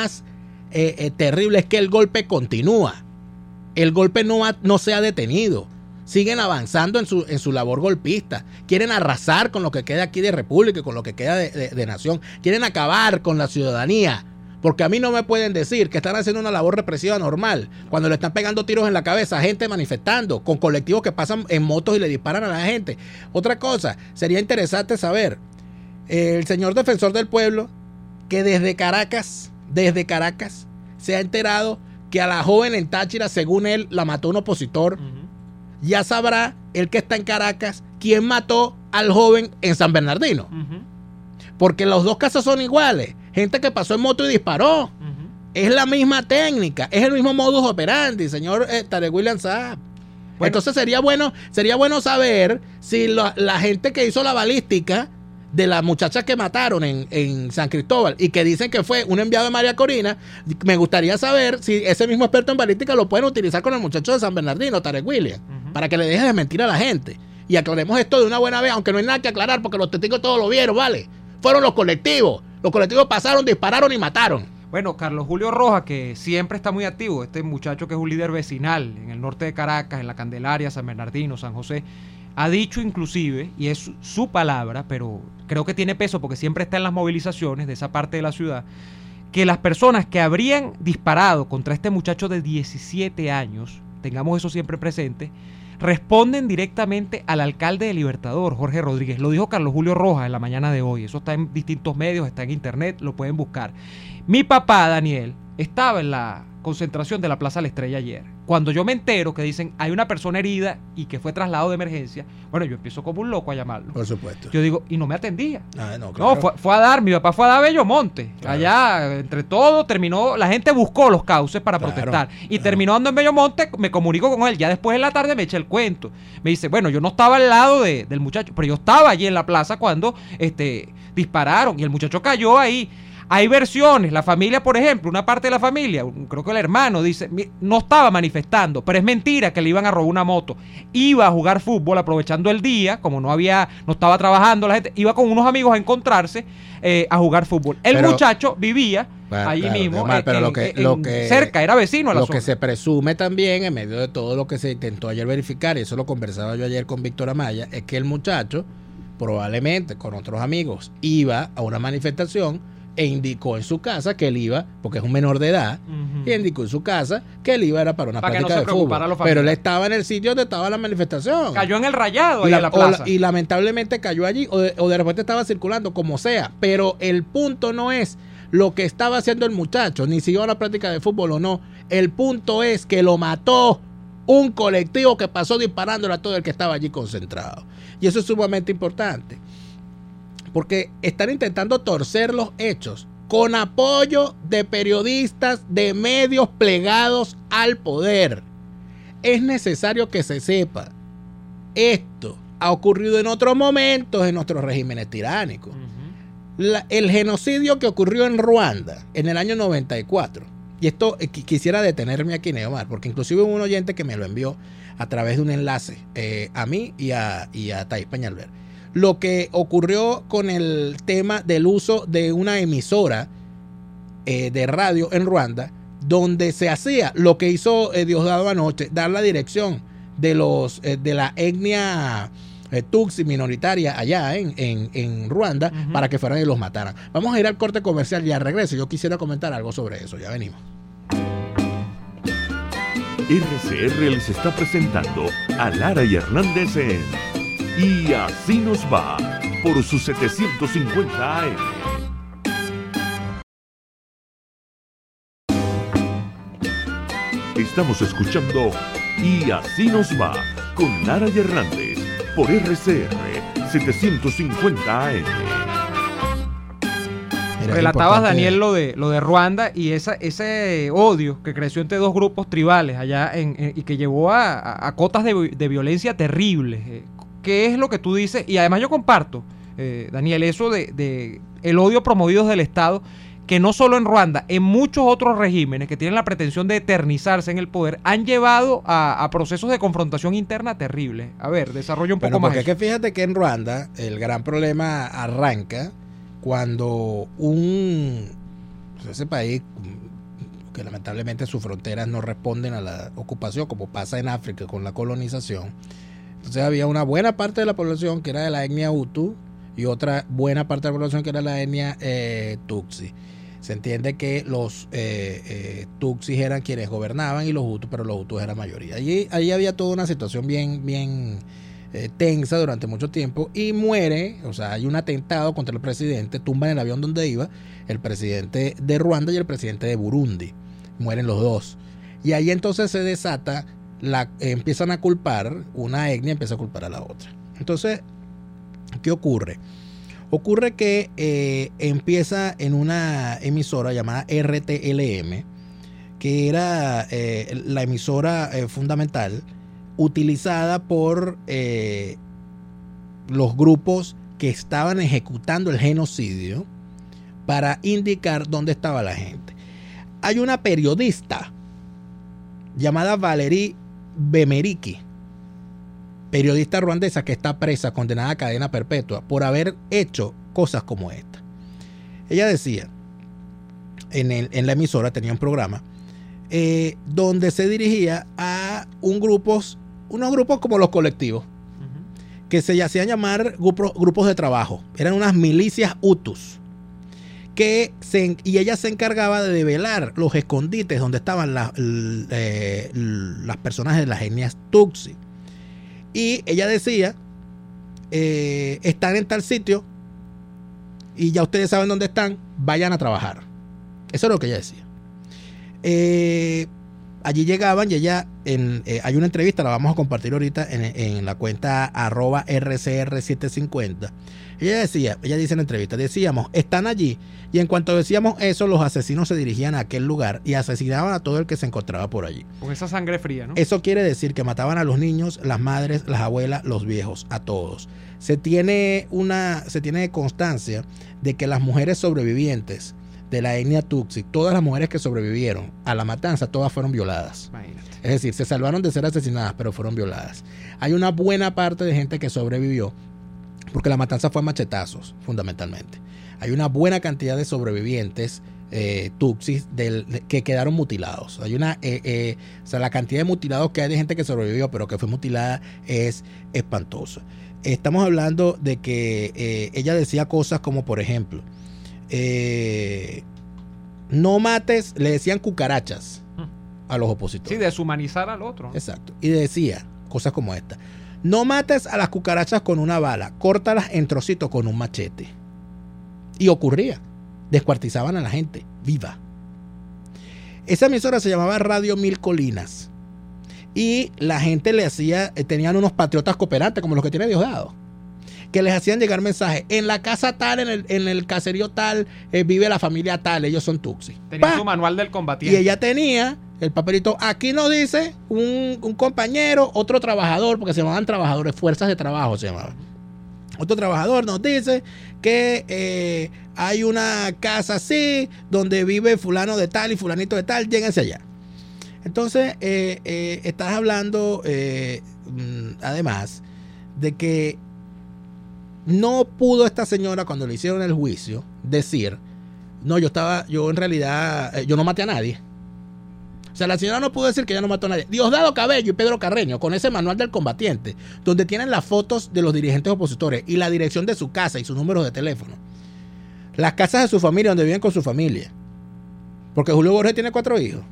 terrible es que el golpe continúa. El golpe no se ha detenido. Siguen avanzando en su labor golpista. Quieren arrasar con lo que queda aquí de república y con lo que queda de nación. Quieren acabar con la ciudadanía. Porque a mí no me pueden decir que están haciendo una labor represiva normal cuando le están pegando tiros en la cabeza a gente manifestando, con colectivos que pasan en motos y le disparan a la gente. Otra cosa, sería interesante saber, el señor defensor del pueblo, que desde Caracas, se ha enterado que a la joven en Táchira, según él, la mató un opositor. Ya sabrá el que está en Caracas quién mató al joven en San Bernardino. Porque los dos casos son iguales. Gente que pasó en moto y disparó. Es la misma técnica, es el mismo modus operandi, señor Tarek William Saab. Bueno. Entonces sería bueno saber si la gente que hizo la balística de las muchachas que mataron en San Cristóbal y que dicen que fue un enviado de María Corina, me gustaría saber si ese mismo experto en balística lo pueden utilizar con el muchacho de San Bernardino, Tarek William, para que le deje de mentir a la gente. Y aclaremos esto de una buena vez, aunque no hay nada que aclarar porque los testigos todos lo vieron, ¿vale? Fueron los colectivos. Los colectivos pasaron, dispararon y mataron. Bueno, Carlos Julio Rojas, que siempre está muy activo, este muchacho que es un líder vecinal en el norte de Caracas, en la Candelaria, San Bernardino, San José, ha dicho inclusive, y es su palabra, pero creo que tiene peso porque siempre está en las movilizaciones de esa parte de la ciudad, que las personas que habrían disparado contra este muchacho de 17 años, tengamos eso siempre presente, responden directamente al alcalde de Libertador, Jorge Rodríguez. Lo dijo Carlos Julio Rojas en la mañana de hoy. Eso está en distintos medios, está en internet, lo pueden buscar. Mi papá, Daniel, estaba en la concentración de la Plaza La Estrella ayer. Cuando yo me entero que dicen hay una persona herida y que fue trasladado de emergencia, bueno, yo empiezo como un loco a llamarlo. Por supuesto. Yo digo, y no me atendía. No, claro. No, fue a dar, mi papá fue a dar Bellomonte. Claro. Allá, entre todo, terminó, la gente buscó los cauces para protestar. Y terminó andando en Bellomonte, me comunico con él. Ya después en la tarde me echa el cuento. Me dice, bueno, yo no estaba al lado del muchacho, pero yo estaba allí en la plaza cuando dispararon y el muchacho cayó ahí. Hay versiones, la familia, por ejemplo, una parte de la familia, creo que el hermano dice, no estaba manifestando, pero es mentira que le iban a robar una moto. Iba a jugar fútbol aprovechando el día, como no estaba trabajando la gente, iba con unos amigos a encontrarse a jugar fútbol. El muchacho vivía allí mismo, cerca, era vecino a la zona. Lo que se presume también, en medio de todo lo que se intentó ayer verificar, y eso lo conversaba yo ayer con Víctor Amaya, es que el muchacho, probablemente con otros amigos, iba a una manifestación e indicó en su casa que él iba, porque es un menor de edad, y indicó en su casa que él iba era para una práctica de fútbol. Pero él estaba en el sitio donde estaba la manifestación. Cayó en el Rayado, ahí en la plaza. Y lamentablemente cayó allí, o de repente estaba circulando, como sea. Pero el punto no es lo que estaba haciendo el muchacho, ni si iba a una práctica de fútbol o no. El punto es que lo mató un colectivo que pasó disparándole a todo el que estaba allí concentrado. Y eso es sumamente importante. Porque están intentando torcer los hechos con apoyo de periodistas de medios plegados al poder. Es necesario que se sepa, esto ha ocurrido en otros momentos en nuestros regímenes tiránicos. El genocidio que ocurrió en Ruanda en el año 94, y esto quisiera detenerme aquí, Neomar, porque inclusive hubo un oyente que me lo envió a través de un enlace a mí y a Thais Peñalver. Lo que ocurrió con el tema del uso de una emisora de radio en Ruanda, donde se hacía lo que hizo Diosdado anoche, dar la dirección de los de la etnia Tutsi minoritaria allá en Ruanda, para que fueran y los mataran. Vamos a ir al corte comercial y al regreso yo quisiera comentar algo sobre eso. Ya venimos. RCR les está presentando a Lara y Hernández en Y Así Nos Va por su 750 AM. Estamos escuchando Y Así Nos Va con Lara y Hernández por RCR 750 AM. Relatabas, Daniel, lo de Ruanda y ese odio que creció entre dos grupos tribales allá y que llevó a cotas de violencia terribles. ¿Qué es lo que tú dices? Y además yo comparto, Daniel, eso de el odio promovido desde el Estado, que no solo en Ruanda, en muchos otros regímenes que tienen la pretensión de eternizarse en el poder, han llevado a procesos de confrontación interna terribles. A ver, desarrolla un poco más. Porque es que fíjate que en Ruanda el gran problema arranca cuando ese país, que lamentablemente sus fronteras no responden a la ocupación, como pasa en África con la colonización. Entonces había una buena parte de la población que era de la etnia Hutu y otra buena parte de la población que era la etnia Tutsi. Se entiende que los Tutsis eran quienes gobernaban y los Hutus, pero los Hutus eran mayoría. Allí había toda una situación bien tensa durante mucho tiempo y muere, o sea, hay un atentado contra el presidente, tumban el avión donde iba el presidente de Ruanda y el presidente de Burundi, mueren los dos. Y ahí entonces se desata, empiezan a culpar, una etnia empieza a culpar a la otra. Entonces, ¿qué ocurre? Ocurre que empieza en una emisora llamada RTLM, que era la emisora fundamental utilizada por los grupos que estaban ejecutando el genocidio para indicar dónde estaba la gente. Hay una periodista llamada Valerie Bemeriki, periodista ruandesa que está presa, condenada a cadena perpetua por haber hecho cosas como esta. Ella decía, en la emisora tenía un programa donde se dirigía a unos grupos como los colectivos, que se hacían llamar grupos de trabajo. Eran unas milicias Hutus. Y ella se encargaba de develar los escondites donde estaban las personas de las etnias Tutsi. Y ella decía, están en tal sitio y ya ustedes saben dónde están, vayan a trabajar. Eso es lo que ella decía. Allí llegaban y ella, hay una entrevista, la vamos a compartir ahorita en la cuenta @RCR750. Ella dice en la entrevista, decíamos, están allí, y en cuanto decíamos eso, los asesinos se dirigían a aquel lugar y asesinaban a todo el que se encontraba por allí. Con esa sangre fría, ¿no? Eso quiere decir que mataban a los niños, las madres, las abuelas, los viejos, a todos. Se tiene constancia de que las mujeres sobrevivientes de la etnia Tutsi, todas las mujeres que sobrevivieron a la matanza, todas fueron violadas. Imagínate. Es decir, se salvaron de ser asesinadas, pero fueron violadas. Hay una buena parte de gente que sobrevivió, porque la matanza fue a machetazos, fundamentalmente. Hay una buena cantidad de sobrevivientes Tutsis que quedaron mutilados. Hay la cantidad de mutilados que hay de gente que sobrevivió, pero que fue mutilada, es espantosa. Estamos hablando de que ella decía cosas como, por ejemplo, no mates, le decían cucarachas a los opositores. Sí, deshumanizar al otro. Exacto. Y decía cosas como esta: no mates a las cucarachas con una bala, córtalas en trocitos con un machete. Y ocurría, descuartizaban a la gente viva. Esa emisora se llamaba Radio Mil Colinas y la gente le hacía, tenían unos patriotas cooperantes como los que tiene Diosdado, que les hacían llegar mensajes: en la casa tal, en el caserío tal, vive la familia tal, ellos son Tutsi. Tenía su manual del combatiente. Y ella tenía el papelito, aquí nos dice un compañero, otro trabajador, porque se llamaban trabajadores, fuerzas de trabajo se llamaban. Otro trabajador nos dice que hay una casa así, donde vive fulano de tal y fulanito de tal, lléguense allá. Entonces, estás hablando, además, de que no pudo esta señora, cuando le hicieron el juicio, decir, no, yo en realidad, yo no maté a nadie. O sea, la señora no pudo decir que ella no mató a nadie. Diosdado Cabello y Pedro Carreño, con ese manual del combatiente, donde tienen las fotos de los dirigentes opositores y la dirección de su casa y sus números de teléfono. Las casas de su familia, donde viven con su familia. Porque Julio Borges tiene 4 hijos.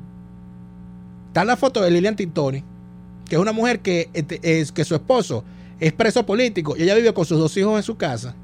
Está la foto de Lilian Tintori, que es una mujer que su esposo es preso político y ella vive con sus 2 hijos en su casa.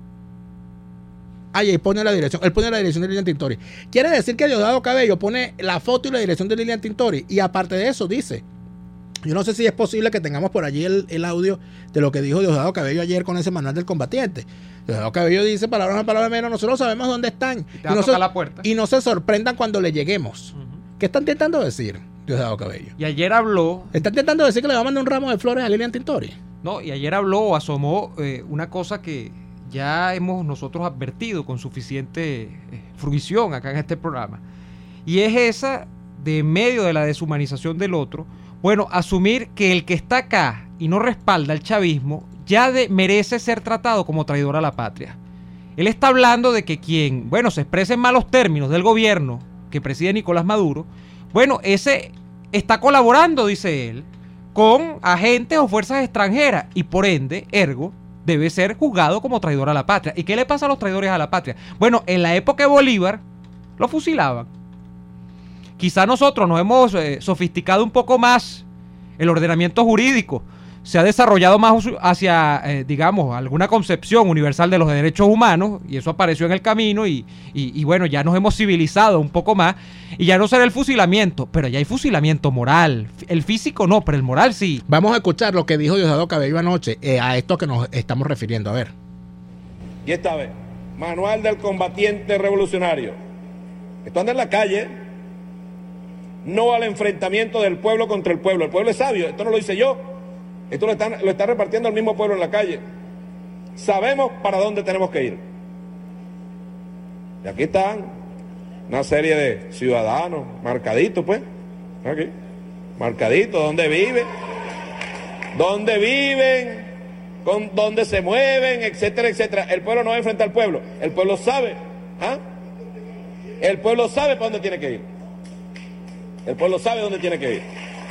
Ahí pone la dirección. Él pone la dirección de Lilian Tintori. Quiere decir que Diosdado Cabello pone la foto y la dirección de Lilian Tintori. Y aparte de eso, dice: yo no sé si es posible que tengamos por allí el audio de lo que dijo Diosdado Cabello ayer con ese manual del combatiente. Diosdado Cabello dice, palabras más, palabras menos, nosotros sabemos dónde están. Y no se sorprendan cuando le lleguemos. ¿Qué están intentando decir Diosdado Cabello? Y ayer habló... ¿Están intentando decir que le va a mandar un ramo de flores a Lilian Tintori? No, y ayer habló, asomó una cosa que ya hemos nosotros advertido con suficiente fruición acá en este programa. Y es esa de, en medio de la deshumanización del otro, bueno, asumir que el que está acá y no respalda el chavismo ya merece ser tratado como traidor a la patria. Él está hablando de que quien, bueno, se expresa en malos términos del gobierno que preside Nicolás Maduro, bueno, ese está colaborando, dice él, con agentes o fuerzas extranjeras y por ende, ergo, debe ser juzgado como traidor a la patria. ¿Y qué le pasa a los traidores a la patria? Bueno, en la época de Bolívar lo fusilaban. Quizá nosotros nos hemos sofisticado un poco más. El ordenamiento jurídico se ha desarrollado más hacia, digamos, alguna concepción universal de los derechos humanos, y eso apareció en el camino, y bueno, ya nos hemos civilizado un poco más, y ya no será el fusilamiento, pero ya hay fusilamiento moral. El físico no, pero el moral sí. Vamos a escuchar lo que dijo Diosdado Cabello anoche a esto que nos estamos refiriendo. A ver. Y esta vez, manual del combatiente revolucionario. Esto anda en la calle. No al enfrentamiento del pueblo contra el pueblo. El pueblo es sabio, esto no lo hice yo. Esto lo está repartiendo el mismo pueblo en la calle. Sabemos para dónde tenemos que ir. Y aquí están una serie de ciudadanos marcaditos, pues. Aquí. Marcaditos, dónde viven, dónde se mueven, etcétera, etcétera. El pueblo no va a enfrentar al pueblo. El pueblo sabe. El pueblo sabe para dónde tiene que ir. El pueblo sabe dónde tiene que ir.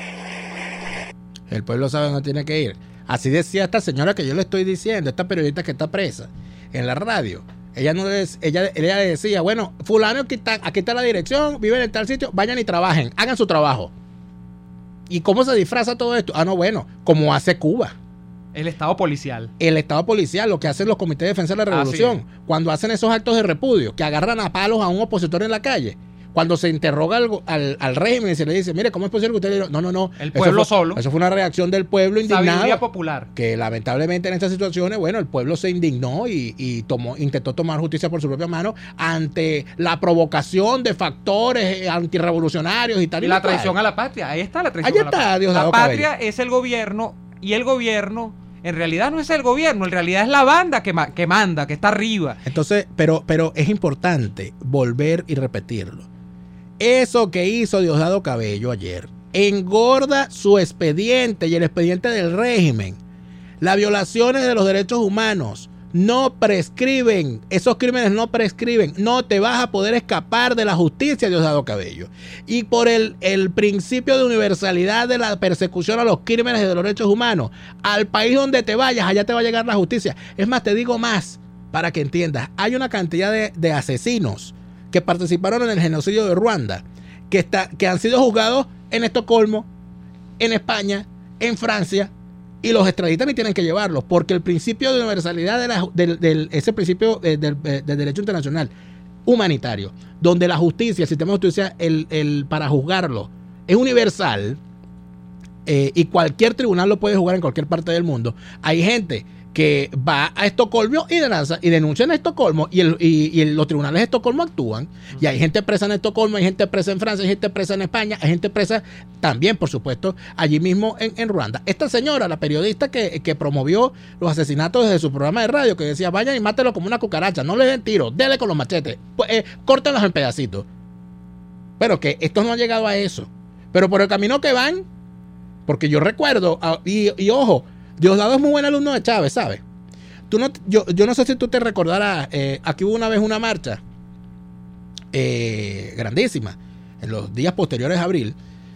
El pueblo sabe dónde tiene que ir. Así decía esta señora que yo le estoy diciendo, esta periodista que está presa en la radio. Ella le decía, bueno, fulano, aquí está la dirección, viven en tal sitio, vayan y trabajen, hagan su trabajo. ¿Y cómo se disfraza todo esto? No, bueno, como hace Cuba. El Estado policial. El Estado policial, lo que hacen los comités de defensa de la revolución, cuando hacen esos actos de repudio, que agarran a palos a un opositor en la calle. Cuando se interroga al régimen y se le dice, mire, ¿cómo es posible que usted le diga? No. El pueblo solo. Eso fue una reacción del pueblo indignado. Sabiduría popular. Que lamentablemente en estas situaciones, bueno, el pueblo se indignó y intentó tomar justicia por su propia mano ante la provocación de factores antirrevolucionarios y tal. Y la traición a la patria. Ahí está la traición a la patria. Ahí está, la patria es el gobierno, y el gobierno en realidad no es el gobierno, en realidad es la banda que manda, que está arriba. Entonces, pero es importante volver y repetirlo. Eso que hizo Diosdado Cabello ayer engorda su expediente y el expediente del régimen. Las violaciones de los derechos humanos no prescriben. Esos crímenes no prescriben. No te vas a poder escapar de la justicia, Diosdado Cabello. Y por el principio de universalidad de la persecución a los crímenes de los derechos humanos, al país donde te vayas, allá te va a llegar la justicia. Es más, te digo más para que entiendas. Hay una cantidad de asesinos que participaron en el genocidio de Ruanda, que han sido juzgados en Estocolmo, en España, en Francia, y los extraditan y tienen que llevarlos, porque el principio de universalidad ese principio del derecho internacional humanitario, donde la justicia, el sistema de justicia, para juzgarlo es universal, y cualquier tribunal lo puede juzgar en cualquier parte del mundo. Hay gente que va a Estocolmo y denuncia en Estocolmo, y los tribunales de Estocolmo actúan, y hay gente presa en Estocolmo, hay gente presa en Francia, hay gente presa en España, hay gente presa también, por supuesto, allí mismo en Ruanda. Esta señora, la periodista que promovió los asesinatos desde su programa de radio, que decía, vayan y mátenlo como una cucaracha, no le den tiros, denle con los machetes, córtenlos en pedacitos. Pero que estos no han llegado a eso. Pero por el camino que van, porque yo recuerdo, y ojo, Diosdado es muy buen alumno de Chávez, ¿sabes? Yo no sé si tú te recordarás, aquí hubo una vez una marcha grandísima, en los días posteriores a abril,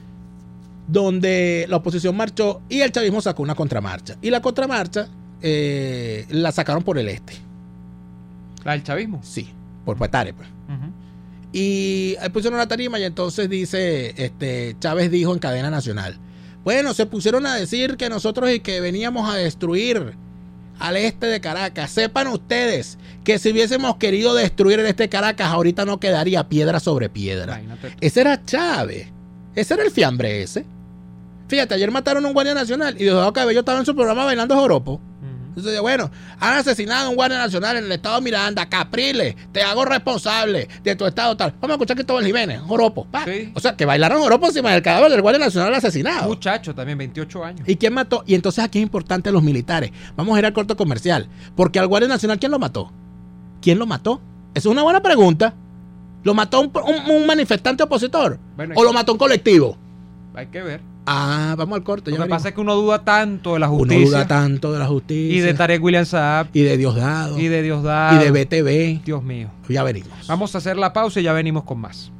donde la oposición marchó y el chavismo sacó una contramarcha. Y la contramarcha la sacaron por el este. ¿La del chavismo? Sí, por Petare, pues. Y ahí pusieron una tarima y entonces dice, Chávez dijo en cadena nacional, bueno, se pusieron a decir que nosotros y que veníamos a destruir al este de Caracas. Sepan ustedes que si hubiésemos querido destruir el este de Caracas, ahorita no quedaría piedra sobre piedra. Ese era Chávez. Ese era el fiambre ese. Fíjate, ayer mataron a un guardia nacional y Diosdado Cabello estaba en su programa bailando joropo. Entonces, bueno, han asesinado a un guardia nacional en el estado de Miranda, Capriles, te hago responsable de tu estado tal. Vamos a escuchar Cristóbal Jiménez, joropo. Sí. O sea, que bailaron joropo encima del cadáver del guardia nacional asesinado. Muchacho también, 28 años. ¿Y quién mató? Y entonces aquí es importante los militares. Vamos a ir al corte comercial. Porque al guardia nacional, ¿quién lo mató? ¿Quién lo mató? Esa es una buena pregunta. ¿Lo mató un manifestante opositor? Bueno, ¿o lo mató un colectivo? Hay que ver. Vamos al corte. Lo que pasa es que uno duda tanto de la justicia. Uno duda tanto de la justicia. Y de Tarek William Saab. Y de Diosdado. Y de Diosdado. Y de BTV. Dios mío. Ya venimos. Vamos a hacer la pausa y ya venimos con más.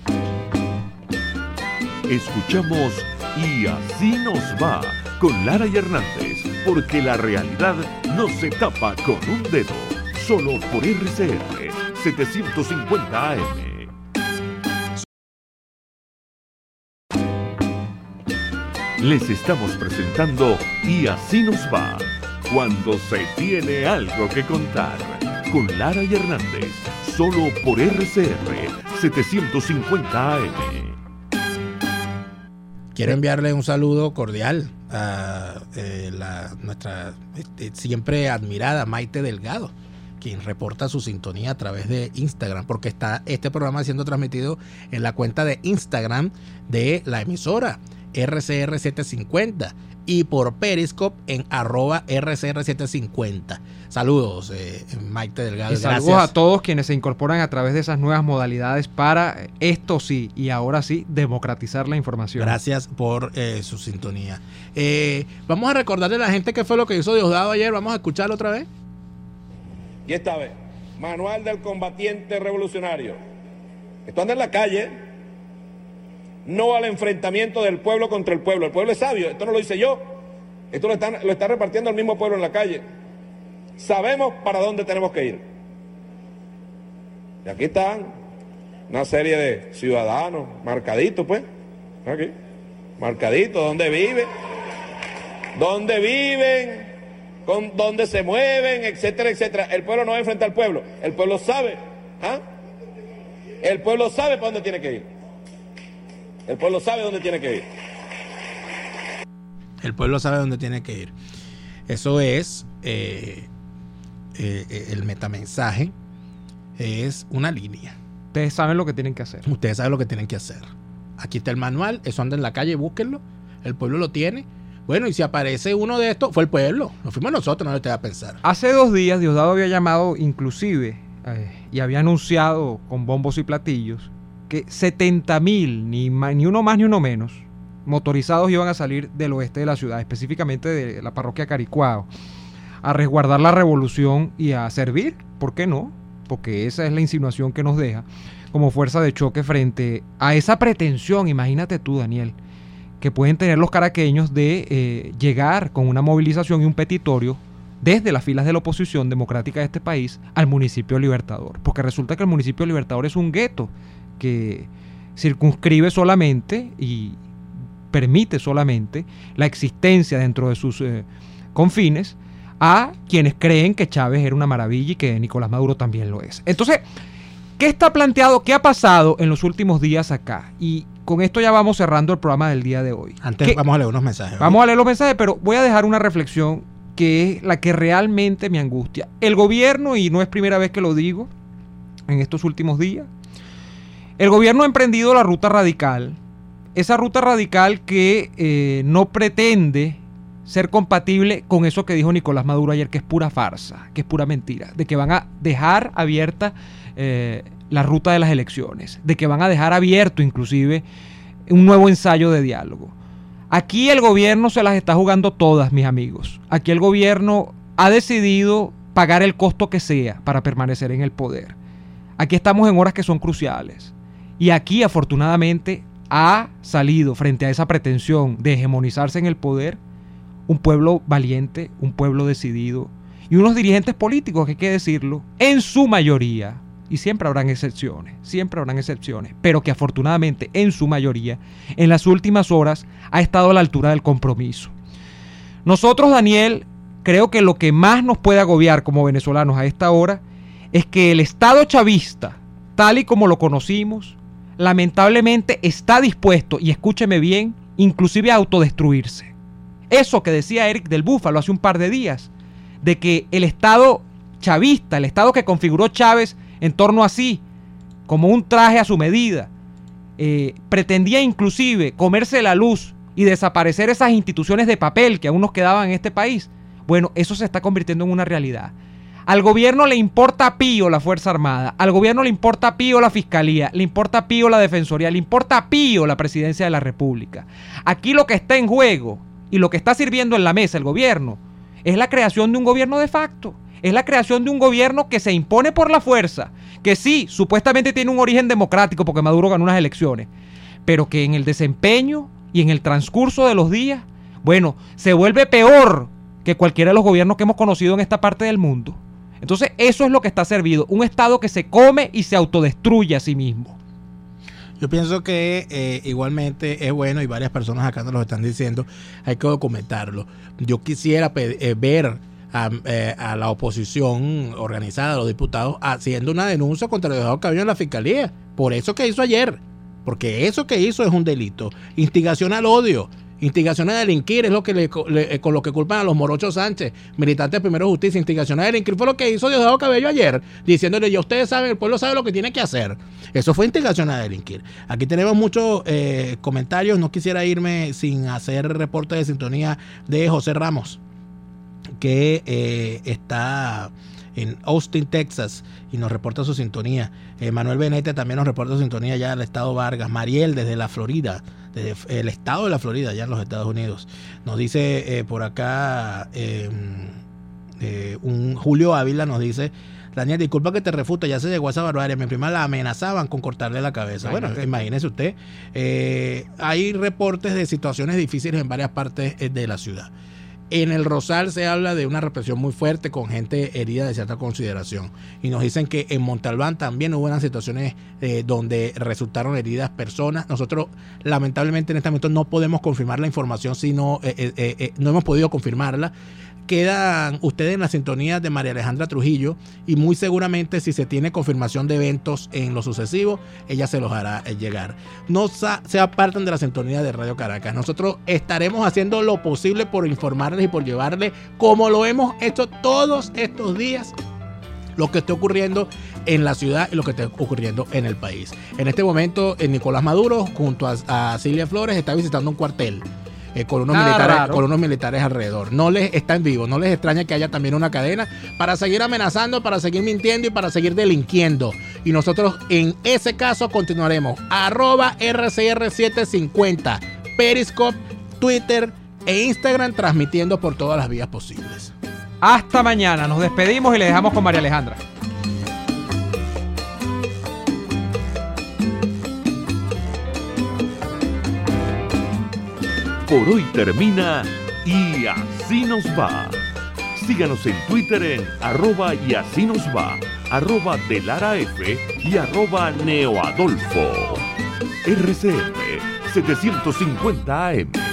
Escuchamos Y Así Nos Va con Lara y Hernández, porque la realidad no se tapa con un dedo. Solo por RCR 750 AM. Les estamos presentando Y Así Nos Va, cuando se tiene algo que contar, con Lara y Hernández, solo por RCR 750 AM. Quiero enviarle un saludo cordial a nuestra siempre admirada Maite Delgado, quien reporta su sintonía a través de Instagram, porque está este programa siendo transmitido en la cuenta de Instagram de la emisora RCR750 y por Periscope en @RCR750. Saludos, Maite Delgado. Y saludos gracias a todos quienes se incorporan a través de esas nuevas modalidades para esto sí, y ahora sí, democratizar la información. Gracias por su sintonía. Vamos a recordarle a la gente qué fue lo que hizo Diosdado ayer. Vamos a escucharlo otra vez. Y esta vez, Manual del Combatiente Revolucionario. Esto anda en la calle. No al enfrentamiento del pueblo contra el pueblo. El pueblo es sabio, esto no lo hice yo. Esto lo está repartiendo el mismo pueblo en la calle. Sabemos para dónde tenemos que ir. Y aquí están una serie de ciudadanos marcaditos, pues. Aquí, marcaditos, dónde viven, dónde se mueven, etcétera, etcétera. El pueblo no va a enfrentar al pueblo. El pueblo sabe. El pueblo sabe para dónde tiene que ir. El pueblo sabe dónde tiene que ir. El pueblo sabe dónde tiene que ir. Eso es el metamensaje. Es una línea. Ustedes saben lo que tienen que hacer. Ustedes saben lo que tienen que hacer. Aquí está el manual. Eso anda en la calle, búsquenlo. El pueblo lo tiene. Bueno, y si aparece uno de estos, fue el pueblo. Lo fuimos nosotros, no lo te va a pensar. Hace 2 días Diosdado había llamado inclusive y había anunciado con bombos y platillos que 70,000, ni uno más ni uno menos, motorizados iban a salir del oeste de la ciudad, específicamente de la parroquia Caricuao, a resguardar la revolución y a servir, ¿por qué no? Porque esa es la insinuación que nos deja como fuerza de choque frente a esa pretensión, imagínate tú, Daniel, que pueden tener los caraqueños de llegar con una movilización y un petitorio desde las filas de la oposición democrática de este país al municipio Libertador, porque resulta que el municipio Libertador es un gueto que circunscribe solamente y permite solamente la existencia dentro de sus confines a quienes creen que Chávez era una maravilla y que Nicolás Maduro también lo es. Entonces, ¿qué está planteado? ¿Qué ha pasado en los últimos días acá? Y con esto ya vamos cerrando el programa del día de hoy. Antes vamos a leer unos mensajes. Vamos a leer los mensajes, pero voy a dejar una reflexión que es la que realmente me angustia. El gobierno, y no es primera vez que lo digo en estos últimos días, el gobierno ha emprendido la ruta radical, esa ruta radical que no pretende ser compatible con eso que dijo Nicolás Maduro ayer, que es pura farsa, que es pura mentira, de que van a dejar abierta la ruta de las elecciones, de que van a dejar abierto inclusive un nuevo ensayo de diálogo. Aquí el gobierno se las está jugando todas, mis amigos. Aquí el gobierno ha decidido pagar el costo que sea para permanecer en el poder. Aquí estamos en horas que son cruciales. Y aquí, afortunadamente, ha salido frente a esa pretensión de hegemonizarse en el poder un pueblo valiente, un pueblo decidido y unos dirigentes políticos, que hay que decirlo, en su mayoría, y siempre habrán excepciones, pero que afortunadamente en su mayoría, en las últimas horas, ha estado a la altura del compromiso. Nosotros, Daniel, creo que lo que más nos puede agobiar como venezolanos a esta hora es que el Estado chavista, tal y como lo conocimos, lamentablemente está dispuesto, y escúcheme bien, inclusive a autodestruirse. Eso que decía Eric del Búfalo hace un par de días, de que el Estado chavista, el Estado que configuró Chávez en torno a sí, como un traje a su medida, pretendía inclusive comerse la luz y desaparecer esas instituciones de papel que aún nos quedaban en este país. Bueno, eso se está convirtiendo en una realidad. Al gobierno le importa pío la Fuerza Armada, al gobierno le importa pío la Fiscalía, le importa pío la Defensoría, le importa pío la Presidencia de la República. Aquí lo que está en juego y lo que está sirviendo en la mesa el gobierno es la creación de un gobierno de facto, es la creación de un gobierno que se impone por la fuerza, que sí, supuestamente tiene un origen democrático porque Maduro ganó unas elecciones, pero que en el desempeño y en el transcurso de los días, bueno, se vuelve peor que cualquiera de los gobiernos que hemos conocido en esta parte del mundo. Entonces eso es lo que está servido, un Estado que se come y se autodestruye a sí mismo. Yo pienso que igualmente es bueno, y varias personas acá nos lo están diciendo, hay que documentarlo. Yo quisiera ver a la oposición organizada, los diputados, haciendo una denuncia contra Diosdado Cabello en la Fiscalía, por eso que hizo ayer, porque eso que hizo es un delito, instigación al odio, instigación a delinquir, es lo que con lo que culpan a los morochos Sánchez, militantes de Primero Justicia. Instigación a delinquir fue lo que hizo Diosdado Cabello ayer, diciéndole, ya ustedes saben, el pueblo sabe lo que tiene que hacer. Eso fue instigación a delinquir. Aquí tenemos muchos comentarios. No quisiera irme sin hacer reporte de sintonía de José Ramos, que está en Austin, Texas, y nos reporta su sintonía. Manuel Benete también nos reporta su sintonía ya del estado Vargas. Mariel desde la Florida, desde el estado de la Florida, ya en los Estados Unidos. Nos dice por acá un Julio Ávila, nos dice: Daniel, disculpa que te refute, ya se llegó a esa barbarie. Mi prima la amenazaban con cortarle la cabeza. Bueno, imagínese usted. Hay reportes de situaciones difíciles en varias partes de la ciudad. En el Rosal se habla de una represión muy fuerte con gente herida de cierta consideración. Y nos dicen que en Montalbán también hubo unas situaciones donde resultaron heridas personas. Nosotros, lamentablemente, en este momento no podemos confirmar la información, sino no hemos podido confirmarla. Quedan ustedes en la sintonía de María Alejandra Trujillo, y muy seguramente, si se tiene confirmación de eventos en lo sucesivo, ella se los hará llegar. No se apartan de la sintonía de Radio Caracas. Nosotros estaremos haciendo lo posible por informarles y por llevarles, como lo hemos hecho todos estos días, lo que esté ocurriendo en la ciudad y lo que esté ocurriendo en el país. En este momento, Nicolás Maduro, junto a Cilia Flores, está visitando un cuartel con unos militares alrededor. No les está en vivo, no les extraña que haya también una cadena para seguir amenazando, para seguir mintiendo y para seguir delinquiendo. Y nosotros en ese caso continuaremos. @RCR750, Periscope, Twitter e Instagram, transmitiendo por todas las vías posibles. Hasta mañana, nos despedimos y le dejamos con María Alejandra. Por hoy termina Y Así Nos Va. Síganos en Twitter en @YASíNosVa, @DeLaraF y @NeoAdolfo. RCF 750 AM.